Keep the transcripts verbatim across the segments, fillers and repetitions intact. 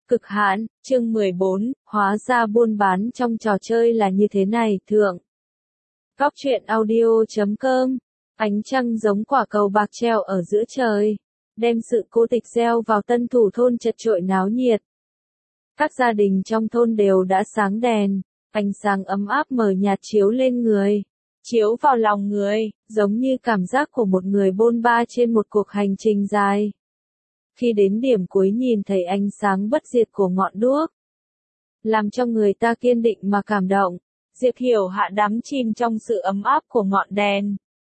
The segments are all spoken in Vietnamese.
Cực hạn, chương mười bốn, hóa ra buôn bán trong trò chơi là như thế này, thượng. Góc truyện audio chấm com, ánh trăng giống quả cầu bạc treo ở giữa trời, đem sự cô tịch gieo vào tân thủ thôn chật chội náo nhiệt. Các gia đình trong thôn đều đã sáng đèn, ánh sáng ấm áp mờ nhạt chiếu lên người, chiếu vào lòng người, giống như cảm giác của một người bôn ba trên một cuộc hành trình dài. Khi đến điểm cuối nhìn thấy ánh sáng bất diệt của ngọn đuốc, làm cho người ta kiên định mà cảm động. Diệp Hiểu Hạ đắm chìm trong sự ấm áp của ngọn đèn.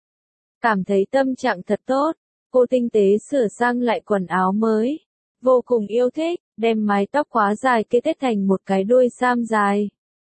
Cảm thấy tâm trạng thật tốt, cô tinh tế sửa sang lại quần áo mới. Vô cùng yêu thích, đem mái tóc quá dài kết tết thành một cái đuôi sam dài.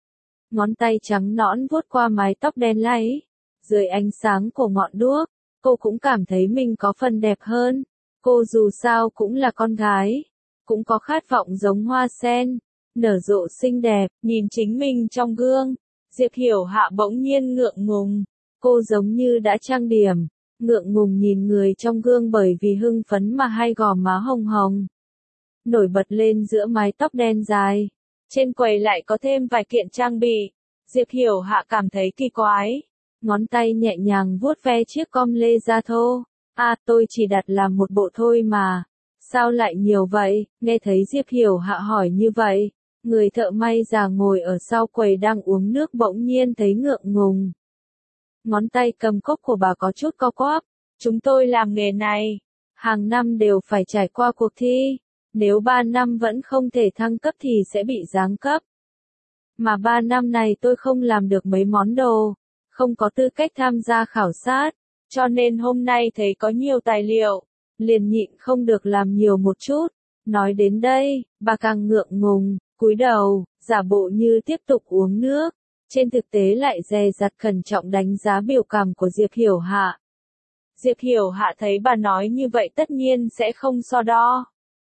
Ngón tay trắng nõn vuốt qua mái tóc đen láy. Dưới ánh sáng của ngọn đuốc, cô cũng cảm thấy mình có phần đẹp hơn. Cô dù sao cũng là con gái, cũng có khát vọng giống hoa sen, nở rộ xinh đẹp, nhìn chính mình trong gương. Diệp Hiểu Hạ bỗng nhiên ngượng ngùng, cô giống như đã trang điểm, ngượng ngùng nhìn người trong gương bởi vì hưng phấn mà hai gò má hồng hồng. Nổi bật lên giữa mái tóc đen dài, trên quầy lại có thêm vài kiện trang bị. Diệp Hiểu Hạ cảm thấy kỳ quái, ngón tay nhẹ nhàng vuốt ve chiếc com lê da thô. À, tôi chỉ đặt làm một bộ thôi mà. Sao lại nhiều vậy? Nghe thấy Diệp Hiểu Hạ hỏi như vậy, người thợ may già ngồi ở sau quầy đang uống nước bỗng nhiên thấy ngượng ngùng. Ngón tay cầm cốc của bà có chút co quắp. Chúng tôi làm nghề này, hàng năm đều phải trải qua cuộc thi. Nếu ba năm vẫn không thể thăng cấp thì sẽ bị giáng cấp. Mà ba năm này tôi không làm được mấy món đồ, không có tư cách tham gia khảo sát. Cho nên hôm nay thấy có nhiều tài liệu, liền nhịn không được làm nhiều một chút. Nói đến đây, bà càng ngượng ngùng, cúi đầu, giả bộ như tiếp tục uống nước. Trên thực tế lại dè dặt cẩn trọng đánh giá biểu cảm của Diệp Hiểu Hạ. Diệp Hiểu Hạ thấy bà nói như vậy tất nhiên sẽ không so đo.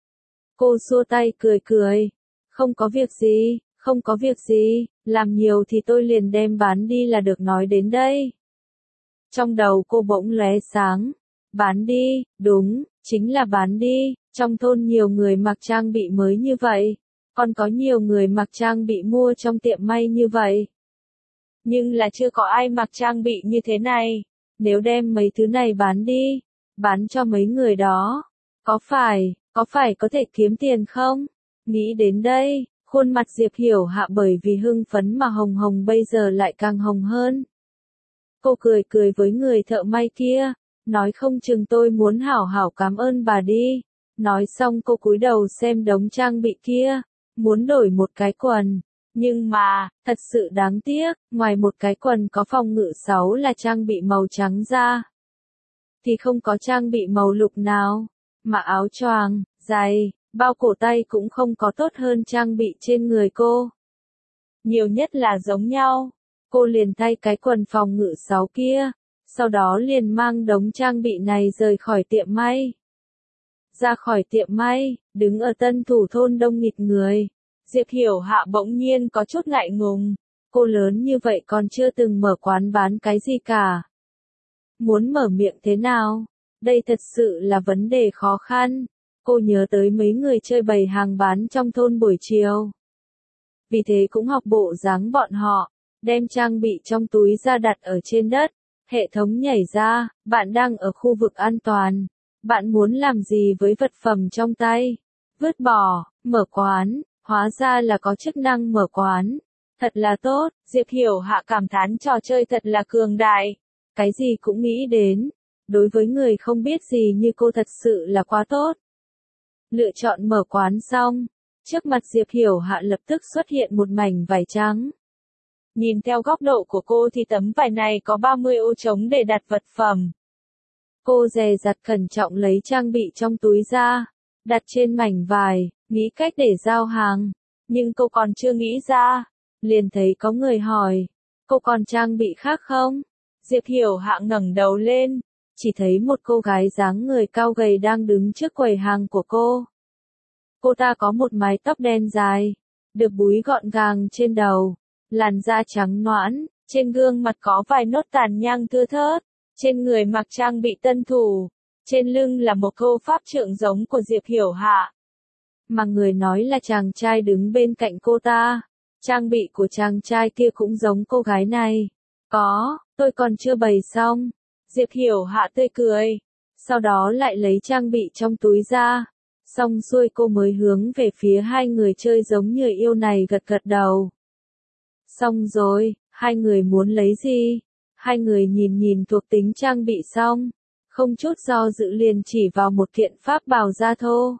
Cô xua tay cười cười. Không có việc gì, không có việc gì, làm nhiều thì tôi liền đem bán đi là được. Nói đến đây, trong đầu cô bỗng lóe sáng. Bán đi, đúng, chính là bán đi. Trong thôn nhiều người mặc trang bị mới như vậy, còn có nhiều người mặc trang bị mua trong tiệm may như vậy. Nhưng là chưa có ai mặc trang bị như thế này. Nếu đem mấy thứ này bán đi, bán cho mấy người đó, có phải, có phải có thể kiếm tiền không? Nghĩ đến đây, khuôn mặt Diệp Hiểu Hạ bởi vì hưng phấn mà hồng hồng bây giờ lại càng hồng hơn. Cô cười cười với người thợ may kia, nói không chừng tôi muốn hảo hảo cảm ơn bà đi. Nói xong cô cúi đầu xem đống trang bị kia, muốn đổi một cái quần. Nhưng mà, thật sự đáng tiếc, ngoài một cái quần có phòng ngự sáu là trang bị màu trắng ra, thì không có trang bị màu lục nào. Mà áo choàng, giày, bao cổ tay cũng không có tốt hơn trang bị trên người cô. Nhiều nhất là giống nhau. Cô liền thay cái quần phòng ngự sáu kia, sau đó liền mang đống trang bị này rời khỏi tiệm may. Ra khỏi tiệm may, đứng ở tân thủ thôn đông nghịt người. Diệp Hiểu Hạ bỗng nhiên có chút ngại ngùng. Cô lớn như vậy còn chưa từng mở quán bán cái gì cả. Muốn mở miệng thế nào? Đây thật sự là vấn đề khó khăn. Cô nhớ tới mấy người chơi bày hàng bán trong thôn buổi chiều. Vì thế cũng học bộ dáng bọn họ. Đem trang bị trong túi ra đặt ở trên đất, hệ thống nhảy ra, bạn đang ở khu vực an toàn. Bạn muốn làm gì với vật phẩm trong tay? Vứt bỏ, mở quán, hóa ra là có chức năng mở quán. Thật là tốt, Diệp Hiểu Hạ cảm thán trò chơi thật là cường đại. Cái gì cũng nghĩ đến, đối với người không biết gì như cô thật sự là quá tốt. Lựa chọn mở quán xong, trước mặt Diệp Hiểu Hạ lập tức xuất hiện một mảnh vải trắng. Nhìn theo góc độ của cô thì tấm vải này có ba mươi ô trống để đặt vật phẩm. Cô dè dặt cẩn trọng lấy trang bị trong túi ra, đặt trên mảnh vải, nghĩ cách để giao hàng. Nhưng cô còn chưa nghĩ ra, liền thấy có người hỏi, cô còn trang bị khác không? Diệp Hiểu Hạ ngẩng đầu lên, chỉ thấy một cô gái dáng người cao gầy đang đứng trước quầy hàng của cô. Cô ta có một mái tóc đen dài, được búi gọn gàng trên đầu. Làn da trắng nõn, trên gương mặt có vài nốt tàn nhang thưa thớt, trên người mặc trang bị tân thủ, trên lưng là một câu pháp trượng giống của Diệp Hiểu Hạ. Mà người nói là chàng trai đứng bên cạnh cô ta. Trang bị của chàng trai kia cũng giống cô gái này. Có, tôi còn chưa bày xong. Diệp Hiểu Hạ tươi cười. Sau đó lại lấy trang bị trong túi ra. Xong xuôi cô mới hướng về phía hai người chơi giống như yêu này gật gật đầu. Xong rồi, hai người muốn lấy gì? Hai người nhìn nhìn thuộc tính trang bị xong. Không chút do dự liền chỉ vào một kiện pháp bào da thô.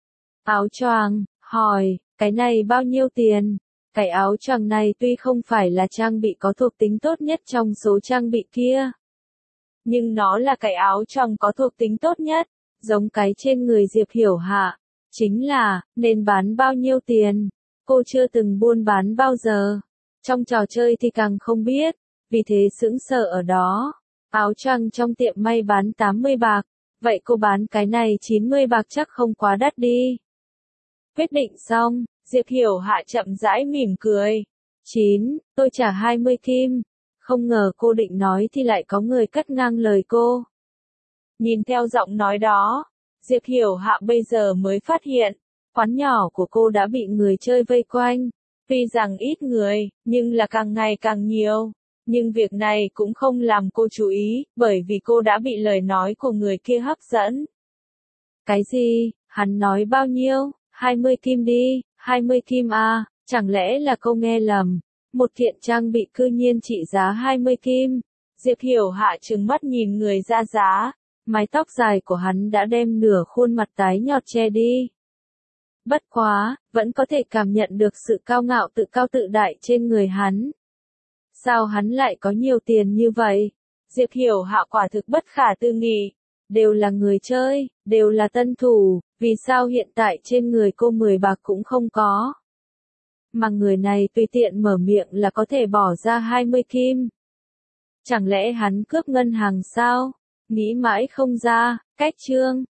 Áo choàng, hỏi, cái này bao nhiêu tiền? Cái áo choàng này tuy không phải là trang bị có thuộc tính tốt nhất trong số trang bị kia. Nhưng nó là cái áo choàng có thuộc tính tốt nhất, giống cái trên người Diệp Hiểu Hạ. Chính là, nên bán bao nhiêu tiền? Cô chưa từng buôn bán bao giờ. Trong trò chơi thì càng không biết, vì thế sững sờ ở đó. Áo choàng trong tiệm may bán tám mươi bạc, vậy cô bán cái này chín mươi bạc chắc không quá đắt đi. Quyết định xong, Diệp Hiểu Hạ chậm rãi mỉm cười. chín, tôi trả hai mươi kim. Không ngờ cô định nói thì lại có người cắt ngang lời cô. Nhìn theo giọng nói đó, Diệp Hiểu Hạ bây giờ mới phát hiện, quán nhỏ của cô đã bị người chơi vây quanh. Tuy rằng ít người, nhưng là càng ngày càng nhiều. Nhưng việc này cũng không làm cô chú ý, bởi vì cô đã bị lời nói của người kia hấp dẫn. Cái gì? Hắn nói bao nhiêu? hai mươi kim đi, hai mươi kim à, chẳng lẽ là cô nghe lầm? Một kiện trang bị cư nhiên trị giá hai mươi kim. Diệp Hiểu Hạ trừng mắt nhìn người ra giá, mái tóc dài của hắn đã đem nửa khuôn mặt tái nhợt che đi. Bất quá, vẫn có thể cảm nhận được sự cao ngạo tự cao tự đại trên người hắn. Sao hắn lại có nhiều tiền như vậy? Diệp Hiểu Hạ quả thực bất khả tư nghị. Đều là người chơi, đều là tân thủ, vì sao hiện tại trên người cô mười bạc cũng không có? Mà người này tùy tiện mở miệng là có thể bỏ ra hai mươi kim. Chẳng lẽ hắn cướp ngân hàng sao? Nghĩ mãi không ra, cách chương.